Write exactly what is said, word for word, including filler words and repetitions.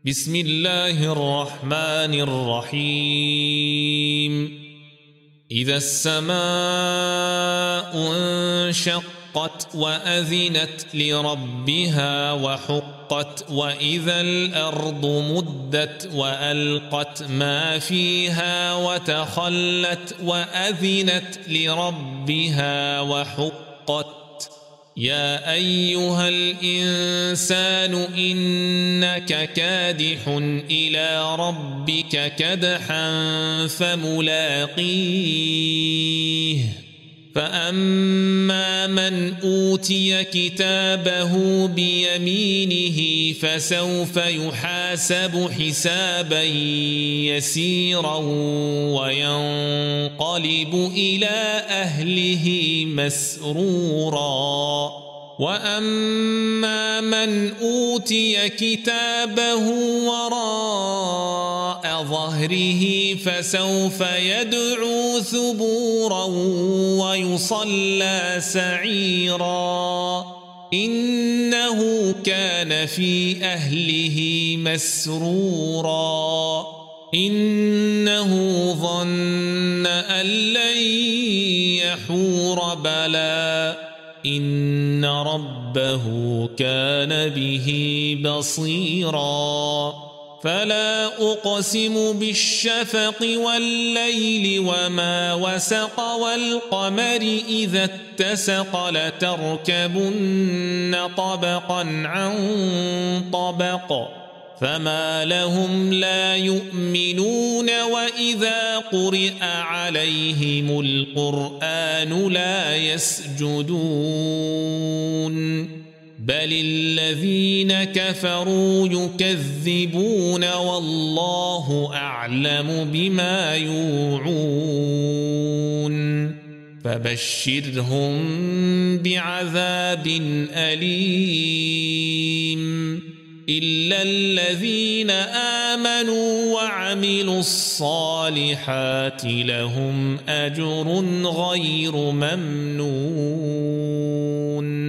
بسم الله الرحمن الرحيم إذا السماء انشقت وأذنت لربها وحقت وإذا الأرض مدت وألقت ما فيها وتخلت وأذنت لربها وحقت يا أيها الإنسان إنك كادح إلى ربك كدحا فملاقيه فأما من أوتي كتابه بيمينه فسوف يحاسب حسابا يسيرا وينقلب إلى أهله مسرورا وأما من أوتي كتابه وراء ظهره فسوف يدعو ثبورا ويصلى سعيرا إنه كان في أهله مسرورا إنه ظن أن لن يحور بلى إن ربه كان به بصيرا فلا أقسم بالشفق والليل وما وسق والقمر إذا اتسق لتركبن طبقا عن طبق فما لهم لا يؤمنون وإذا قرئ عليهم القرآن لا يسجدون بل الذين كفروا يكذبون والله أعلم بما يوعون فبشرهم بعذاب أليم إلا الذين آمنوا وعملوا الصالحات لهم أجر غير ممنون.